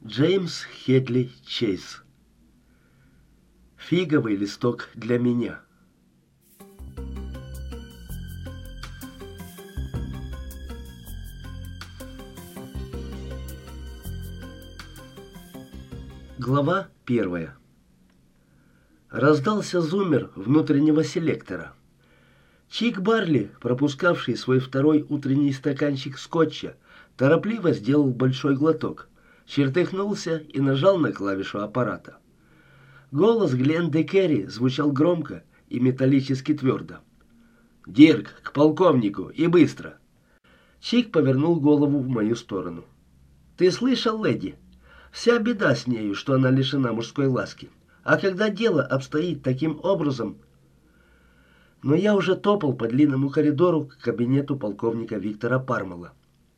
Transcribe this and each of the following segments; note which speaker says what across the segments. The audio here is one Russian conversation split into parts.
Speaker 1: Джеймс Хедли Чейз. Фиговый листок для меня. Глава 1. Раздался зуммер внутреннего селектора. Чик Барли, пропускавший свой второй утренний стаканчик скотча, торопливо сделал большой глоток, чертыхнулся и нажал на клавишу аппарата. Голос Гленды Керри звучал громко и металлически твердо. «Дирк, к полковнику, и быстро!» Чик повернул голову в мою сторону. «Ты слышал, леди? Вся беда с нею, что она лишена мужской ласки. А когда дело обстоит таким образом...» Но я уже топал по длинному коридору к кабинету полковника Виктора Пармела.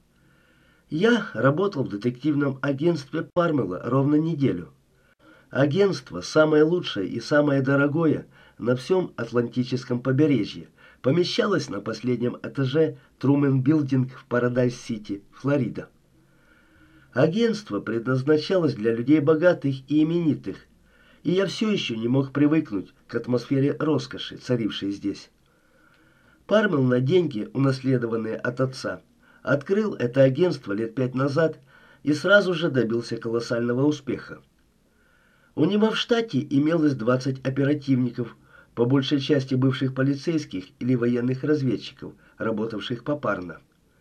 Speaker 1: Я работал в детективном агентстве Пармела ровно неделю. Агентство самое лучшее и самое дорогое на всем Атлантическом побережье помещалось на последнем этаже Truman Building в Парадайз-Сити, Флорида. Агентство предназначалось для людей богатых и именитых, и я все еще не мог привыкнуть к атмосфере роскоши, царившей здесь. Пармел на деньги, унаследованные от отца, открыл это агентство лет 5 назад и сразу же добился колоссального успеха. У него в штате имелось 20 оперативников, по большей части бывших полицейских или военных разведчиков, работавших попарно.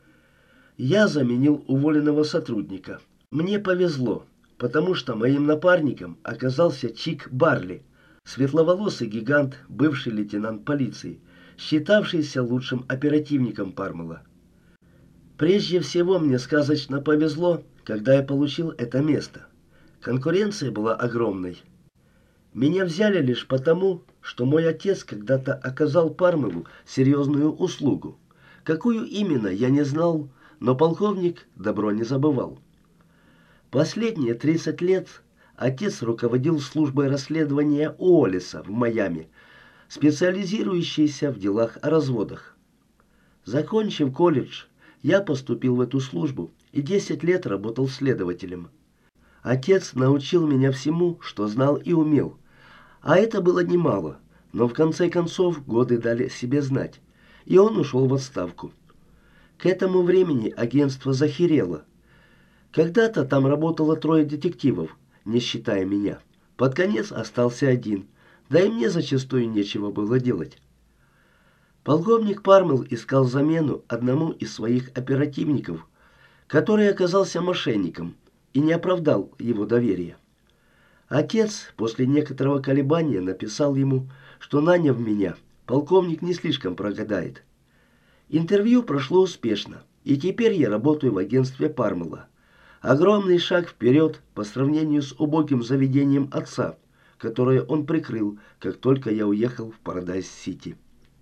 Speaker 1: Я заменил уволенного сотрудника. Мне повезло, потому что моим напарником оказался Чик Барли, светловолосый гигант, бывший лейтенант полиции, считавшийся лучшим оперативником Пармела. Прежде всего мне сказочно повезло, когда я получил это место. Конкуренция была огромной. Меня взяли лишь потому, что мой отец когда-то оказал Пармелу серьезную услугу. Какую именно, я не знал, но полковник добро не забывал. Последние 30 лет отец руководил службой расследования Уоллеса в Майами, специализирующейся в делах о разводах. Закончив колледж, я поступил в эту службу и 10 лет работал следователем. Отец научил меня всему, что знал и умел, а это было немало, но в конце концов годы дали себе знать, и он ушел в отставку. К этому времени агентство захерело. Когда-то там работало 3 детективов, не считая меня. Под конец остался один, да и мне зачастую нечего было делать. Полковник Пармел искал замену одному из своих оперативников, который оказался мошенником и не оправдал его доверия. Отец после некоторого колебания написал ему, что, наняв меня, полковник не слишком прогадает. Интервью прошло успешно, и теперь я работаю в агентстве Пармела. Огромный шаг вперед по сравнению с убогим заведением отца, которое он прикрыл, как только я уехал в Парадайз-Сити.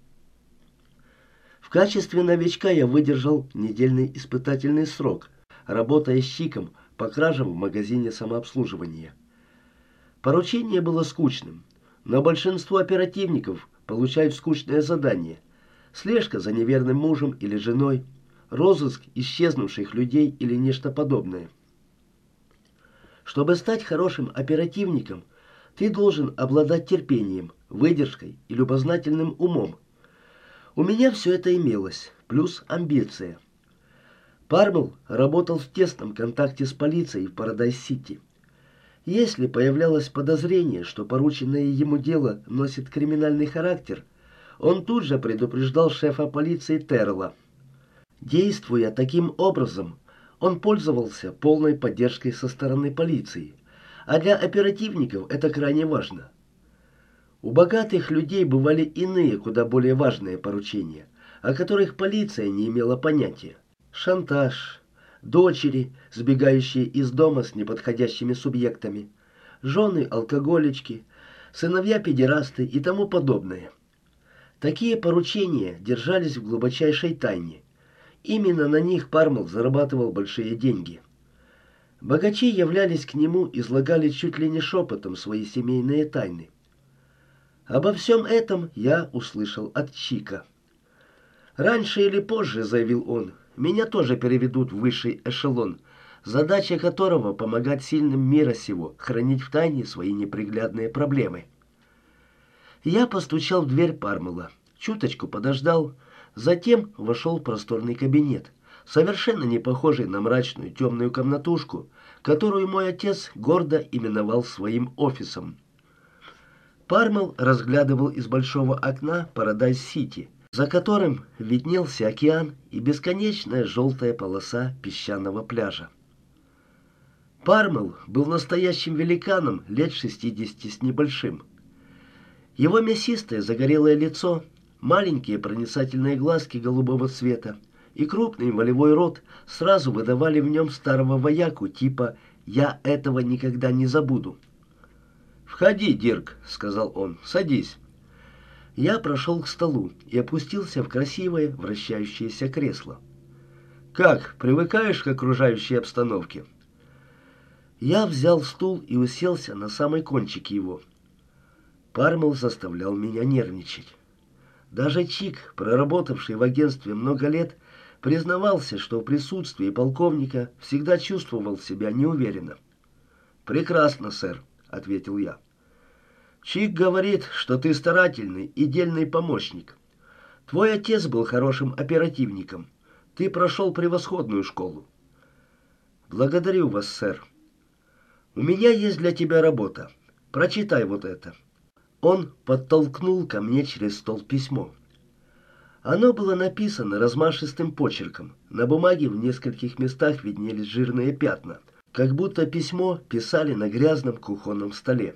Speaker 1: В качестве новичка я выдержал недельный испытательный срок, работая с Чиком по кражам в магазине самообслуживания. Поручение было скучным, но большинство оперативников получают скучное задание: слежка за неверным мужем или женой, розыск исчезнувших людей или нечто подобное. Чтобы стать хорошим оперативником, ты должен обладать терпением, выдержкой и любознательным умом. У меня все это имелось, плюс амбиция. Пармел работал в тесном контакте с полицией в Парадайз-Сити. Если появлялось подозрение, что порученное ему дело носит криминальный характер, он тут же предупреждал шефа полиции Террелла. Действуя таким образом, он пользовался полной поддержкой со стороны полиции, а для оперативников это крайне важно. У богатых людей бывали иные, куда более важные поручения, о которых полиция не имела понятия. Шантаж, дочери, сбегающие из дома с неподходящими субъектами, жены-алкоголички, сыновья-педерасты и тому подобное. Такие поручения держались в глубочайшей тайне. Именно на них Пармел зарабатывал большие деньги. Богачи являлись к нему, излагали чуть ли не шепотом свои семейные тайны. Обо всем этом я услышал от Чика. «Раньше или позже, — заявил он, — меня тоже переведут в высший эшелон, задача которого — помогать сильным мира сего хранить в тайне свои неприглядные проблемы. Я постучал в дверь Пармела, чуточку подождал, затем вошел в просторный кабинет, совершенно не похожий на мрачную темную комнатушку, которую мой отец гордо именовал своим офисом. Пармел разглядывал из большого окна Парадайз-Сити, за которым виднелся океан и бесконечная желтая полоса песчаного пляжа. Пармел был настоящим великаном лет 60 с небольшим. Его мясистое загорелое лицо, маленькие проницательные глазки голубого цвета и крупный волевой рот сразу выдавали в нем старого вояку типа «я этого никогда не забуду». «Входи, Дирк», — сказал он, — «садись». Я прошел к столу и опустился в красивое вращающееся кресло. «Как, привыкаешь к окружающей обстановке?» Я взял стул и уселся на самый кончик его. Пармел заставлял меня нервничать. Даже Чик, проработавший в агентстве много лет, признавался, что в присутствии полковника всегда чувствовал себя неуверенно. «Прекрасно, сэр», — ответил я. «Чик говорит, что ты старательный и дельный помощник. Твой отец был хорошим оперативником. Ты прошел превосходную школу». «Благодарю вас, сэр. У меня есть для тебя работа. Прочитай вот это». Он подтолкнул ко мне через стол письмо. Оно было написано размашистым почерком. На бумаге в нескольких местах виднелись жирные пятна, как будто письмо писали на грязном кухонном столе.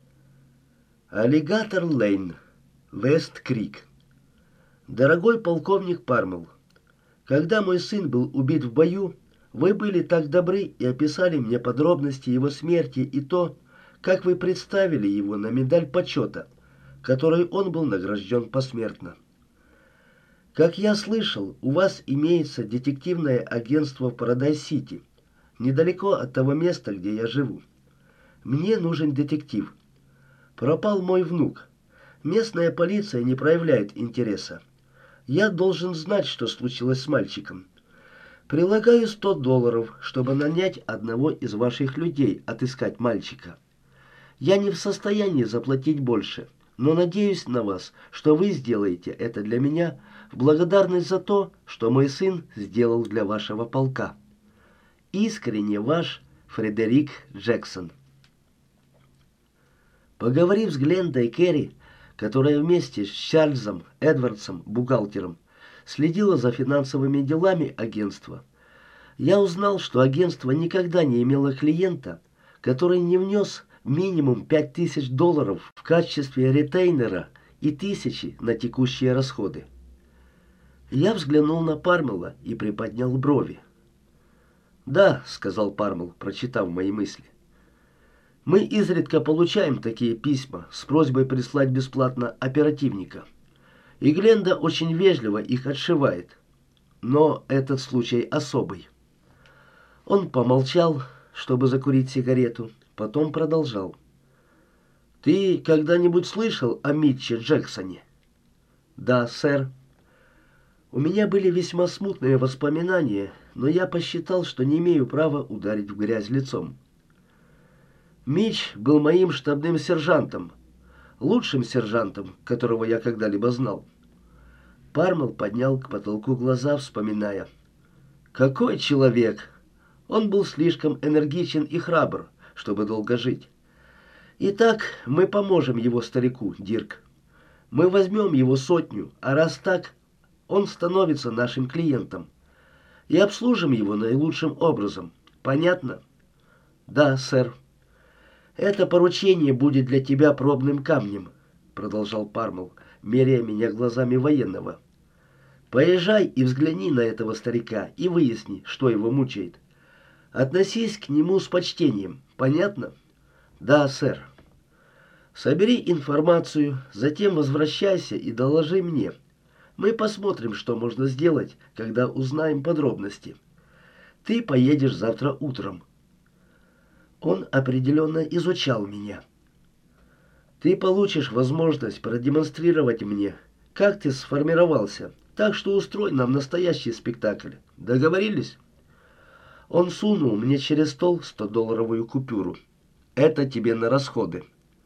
Speaker 1: «Аллигатор Лейн, Вест Крик. Дорогой полковник Пармел, когда мой сын был убит в бою, вы были так добры и описали мне подробности его смерти и то, как вы представили его на медаль почета, которой он был награжден посмертно. Как я слышал, у вас имеется детективное агентство в Парадайз-Сити, недалеко от того места, где я живу. Мне нужен детектив. Пропал мой внук. Местная полиция не проявляет интереса. Я должен знать, что случилось с мальчиком. Прилагаю $100, чтобы нанять одного из ваших людей отыскать мальчика. Я не в состоянии заплатить больше, но надеюсь на вас, что вы сделаете это для меня в благодарность за то, что мой сын сделал для вашего полка. Искренне ваш Фредерик Джексон». Поговорив с Глендой Керри, которая вместе с Чарльзом Эдвардсом, бухгалтером, следила за финансовыми делами агентства, я узнал, что агентство никогда не имело клиента, который не внес минимум $5000 в качестве ретейнера и 1000 на текущие расходы. Я взглянул на Пармела и приподнял брови. «Да», — сказал Пармел, прочитав мои мысли. «Мы изредка получаем такие письма с просьбой прислать бесплатно оперативника. И Гленда очень вежливо их отшивает. Но этот случай особый». Он помолчал, чтобы закурить сигарету, потом продолжал. «Ты когда-нибудь слышал о Митче Джексоне?» «Да, сэр. У меня были весьма смутные воспоминания, но я посчитал, что не имею права ударить в грязь лицом. Митч был моим штабным сержантом, лучшим сержантом, которого я когда-либо знал». Пармел поднял к потолку глаза, вспоминая. «Какой человек! Он был слишком энергичен и храбр, чтобы долго жить. Итак, мы поможем его старику, Дирк. Мы возьмем его 100, а раз так, он становится нашим клиентом. И обслужим его наилучшим образом. Понятно?» «Да, сэр». «Это поручение будет для тебя пробным камнем», — продолжал Пармел, меряя меня глазами военного. «Поезжай и взгляни на этого старика и выясни, что его мучает. Относись к нему с почтением. Понятно?» «Да, сэр». «Собери информацию, затем возвращайся и доложи мне. Мы посмотрим, что можно сделать, когда узнаем подробности. Ты поедешь завтра утром». Он определенно изучал меня. «Ты получишь возможность продемонстрировать мне, как ты сформировался, так что устрой нам настоящий спектакль. Договорились?» Он сунул мне через стол 100-долларовую купюру. «Это тебе на расходы».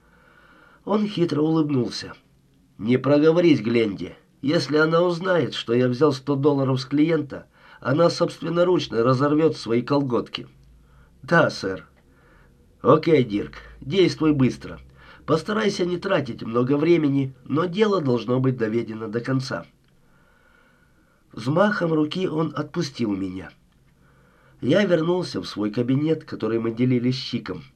Speaker 1: Он хитро улыбнулся. «Не проговорись Гленде. Если она узнает, что я взял 100 долларов с клиента, она собственноручно разорвет свои колготки». «Да, сэр». «Окей, Дирк, действуй быстро. Постарайся не тратить много времени, но дело должно быть доведено до конца». Взмахом руки он отпустил меня. Я вернулся в свой кабинет, который мы делили с Чиком.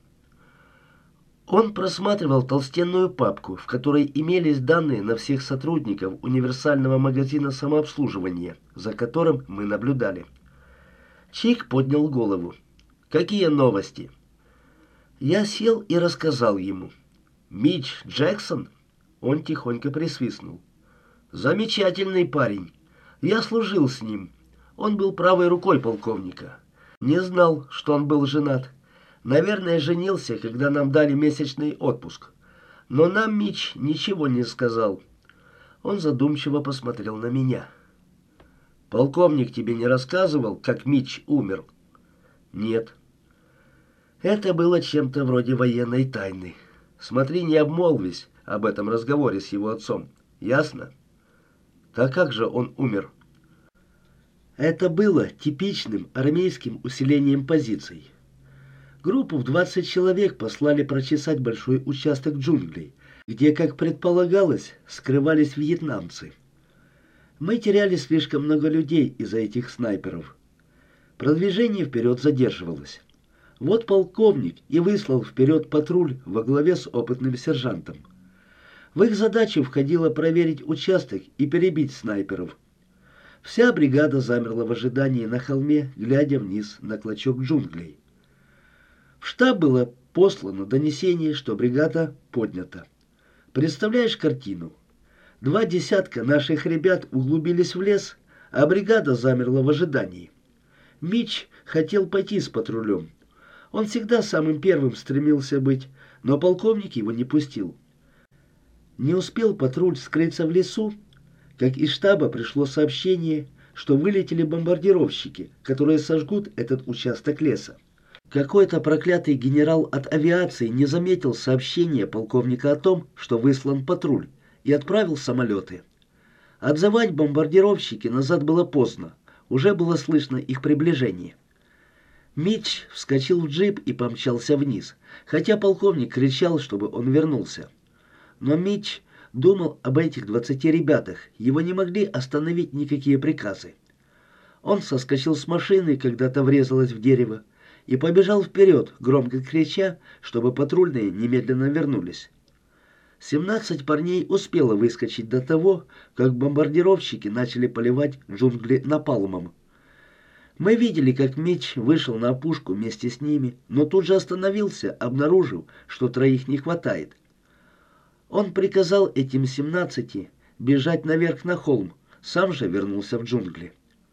Speaker 1: Он просматривал толстенную папку, в которой имелись данные на всех сотрудников универсального магазина самообслуживания, за которым мы наблюдали. Чик поднял голову. «Какие новости?» Я сел и рассказал ему. «Митч Джексон?» Он тихонько присвистнул. «Замечательный парень. Я служил с ним. Он был правой рукой полковника. Не знал, что он был женат. Наверное, женился, когда нам дали месячный отпуск. Но нам Митч ничего не сказал». Он задумчиво посмотрел на меня. «Полковник тебе не рассказывал, как Митч умер?» «Нет». Это было чем-то вроде военной тайны. Смотри, не обмолвись об этом разговоре с его отцом. Ясно? Так как же он умер? Это было типичным армейским усилением позиций. Группу в 20 человек послали прочесать большой участок джунглей, где, как предполагалось, скрывались вьетнамцы. Мы теряли слишком много людей из-за этих снайперов. Продвижение вперед задерживалось. Вот полковник и выслал вперед патруль во главе с опытным сержантом. В их задачу входило проверить участок и перебить снайперов. Вся бригада замерла в ожидании на холме, глядя вниз на клочок джунглей. В штаб было послано донесение, что бригада поднята. Представляешь картину? 2 десятка наших ребят углубились в лес, а бригада замерла в ожидании. Митч хотел пойти с патрулем. Он всегда самым первым стремился быть, но полковник его не пустил. Не успел патруль скрыться в лесу, как из штаба пришло сообщение, что вылетели бомбардировщики, которые сожгут этот участок леса. Какой-то проклятый генерал от авиации не заметил сообщения полковника о том, что выслан патруль, и отправил самолеты. Отзывать бомбардировщики назад было поздно, уже было слышно их приближение. Митч вскочил в джип и помчался вниз, хотя полковник кричал, чтобы он вернулся. Но Митч думал об этих 20 ребятах, его не могли остановить никакие приказы. Он соскочил с машины, когда та врезалась в дерево, и побежал вперед, громко крича, чтобы патрульные немедленно вернулись. 17 парней успело выскочить до того, как бомбардировщики начали поливать джунгли напалмом. Мы видели, как Митч вышел на опушку вместе с ними, но тут же остановился, обнаружив, что 3 не хватает. Он приказал этим 17 бежать наверх на холм, сам же вернулся в джунгли.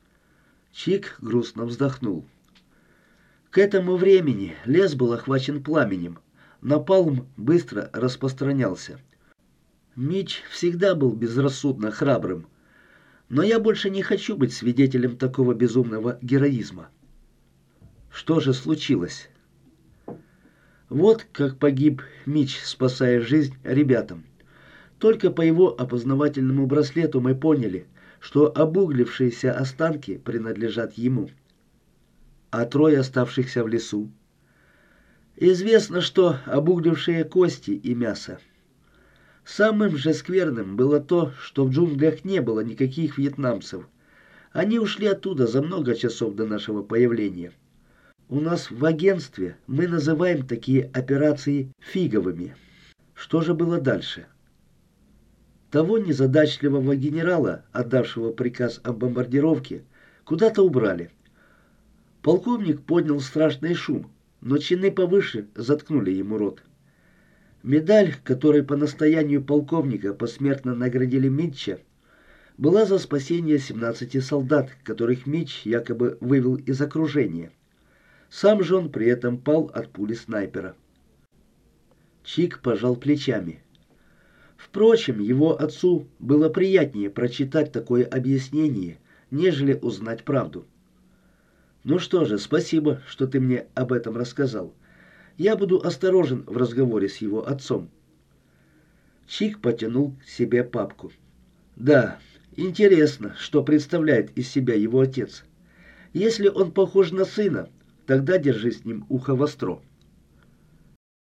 Speaker 1: Чик грустно вздохнул. К этому времени лес был охвачен пламенем, напалм быстро распространялся. Митч всегда был безрассудно храбрым, но я больше не хочу быть свидетелем такого безумного героизма. Что же случилось? Вот как погиб Митч, спасая жизнь ребятам. Только по его опознавательному браслету мы поняли, что обуглившиеся останки принадлежат ему. А 3 оставшихся в лесу? Известно, что обуглившие кости и мясо. Самым же скверным было то, что в джунглях не было никаких вьетнамцев. Они ушли оттуда за много часов до нашего появления. У нас в агентстве мы называем такие операции фиговыми. Что же было дальше? Того незадачливого генерала, отдавшего приказ о бомбардировке, куда-то убрали. Полковник поднял страшный шум, но чины повыше заткнули ему рот. Медаль, которой по настоянию полковника посмертно наградили Митча, была за спасение 17 солдат, которых Митч якобы вывел из окружения. Сам же он при этом пал от пули снайпера. Чик пожал плечами. Впрочем, его отцу было приятнее прочитать такое объяснение, нежели узнать правду. Ну что же, спасибо, что ты мне об этом рассказал. Я буду осторожен в разговоре с его отцом. Чик потянул к себе папку. Да, интересно, что представляет из себя его отец. Если он похож на сына, тогда держи с ним ухо востро.